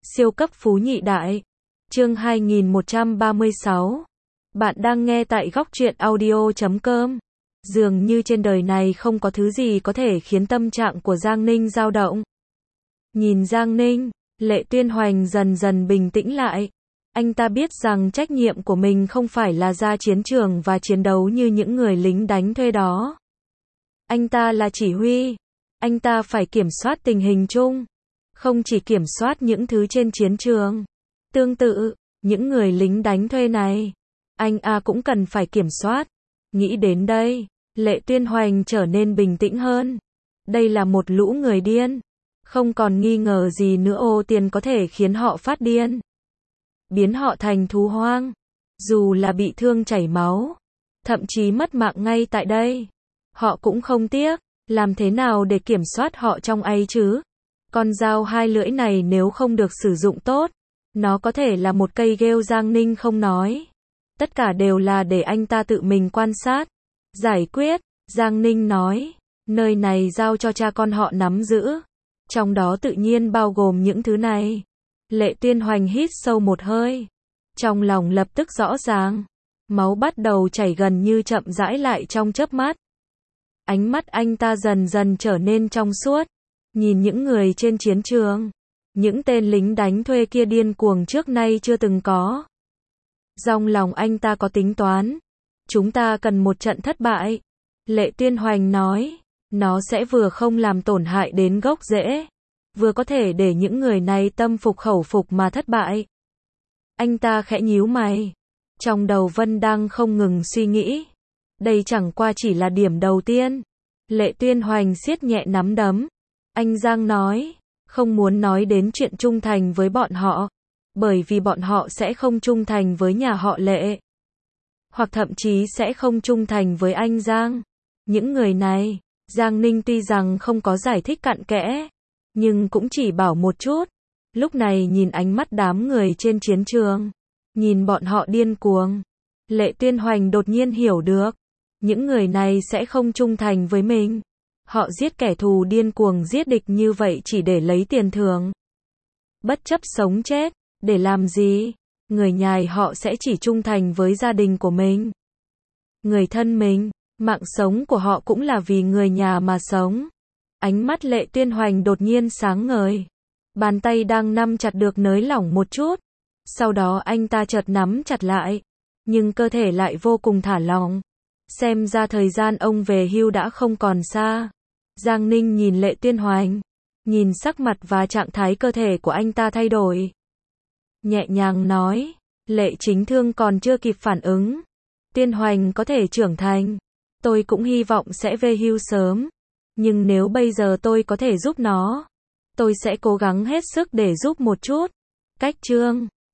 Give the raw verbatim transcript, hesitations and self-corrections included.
Siêu cấp phú nhị đại. Chương hai nghìn một trăm ba mươi sáu. Bạn đang nghe tại góc truyện audio chấm com. Dường như trên đời này không có thứ gì có thể khiến tâm trạng của Giang Ninh dao động. Nhìn Giang Ninh, Lệ Tuyên Hoành dần dần bình tĩnh lại. Anh ta biết rằng trách nhiệm của mình không phải là ra chiến trường và chiến đấu như những người lính đánh thuê đó. Anh ta là chỉ huy. Anh ta phải kiểm soát tình hình chung, không chỉ kiểm soát những thứ trên chiến trường. Tương tự, những người lính đánh thuê này, anh A cũng cần phải kiểm soát. Nghĩ đến đây, Lệ Tuyên Hoành trở nên bình tĩnh hơn. Đây là một lũ người điên. Không còn nghi ngờ gì nữa, ô tiền có thể khiến họ phát điên, biến họ thành thú hoang. Dù là bị thương chảy máu, thậm chí mất mạng ngay tại đây, họ cũng không tiếc. Làm thế nào để kiểm soát họ trong ấy chứ? Con dao hai lưỡi này nếu không được sử dụng tốt, nó có thể là một cây ghêu. Giang Ninh không nói. Tất cả đều là để anh ta tự mình quan sát, giải quyết. Giang Ninh nói, nơi này giao cho cha con họ nắm giữ. Trong đó tự nhiên bao gồm những thứ này. Lệ Tuyên Hoành hít sâu một hơi. Trong lòng lập tức rõ ràng. Máu bắt đầu chảy gần như chậm rãi lại trong chớp mắt. Ánh mắt anh ta dần dần trở nên trong suốt. Nhìn những người trên chiến trường, những tên lính đánh thuê kia điên cuồng trước nay chưa từng có. Trong lòng anh ta có tính toán. Chúng ta cần một trận thất bại. Lệ Tuyên Hoành nói, nó sẽ vừa không làm tổn hại đến gốc rễ, vừa có thể để những người này tâm phục khẩu phục mà thất bại. Anh ta khẽ nhíu mày. Trong đầu Vân đang không ngừng suy nghĩ. Đây chẳng qua chỉ là điểm đầu tiên. Lệ Tuyên Hoành siết nhẹ nắm đấm. Anh Giang nói, không muốn nói đến chuyện trung thành với bọn họ, bởi vì bọn họ sẽ không trung thành với nhà họ Lệ, hoặc thậm chí sẽ không trung thành với anh Giang. Những người này, Giang Ninh tuy rằng không có giải thích cặn kẽ, nhưng cũng chỉ bảo một chút. Lúc này nhìn ánh mắt đám người trên chiến trường, nhìn bọn họ điên cuồng, Lệ Tuyên Hoành đột nhiên hiểu được. Những người này sẽ không trung thành với mình. Họ giết kẻ thù điên cuồng giết địch như vậy chỉ để lấy tiền thưởng, bất chấp sống chết. Để làm gì? Người nhà họ sẽ chỉ trung thành với gia đình của mình, người thân mình. Mạng sống của họ cũng là vì người nhà mà sống. Ánh mắt Lệ Tuyên Hoành đột nhiên sáng ngời. Bàn tay đang nắm chặt được nới lỏng một chút. Sau đó anh ta chợt nắm chặt lại, nhưng cơ thể lại vô cùng thả lỏng. Xem ra thời gian ông về hưu đã không còn xa. Giang Ninh nhìn Lệ Tuyên Hoành, nhìn sắc mặt và trạng thái cơ thể của anh ta thay đổi, nhẹ nhàng nói, Lệ Chính Thương còn chưa kịp phản ứng. Tuyên Hoành có thể trưởng thành, tôi cũng hy vọng sẽ về hưu sớm. Nhưng nếu bây giờ tôi có thể giúp nó, tôi sẽ cố gắng hết sức để giúp một chút. Cách chương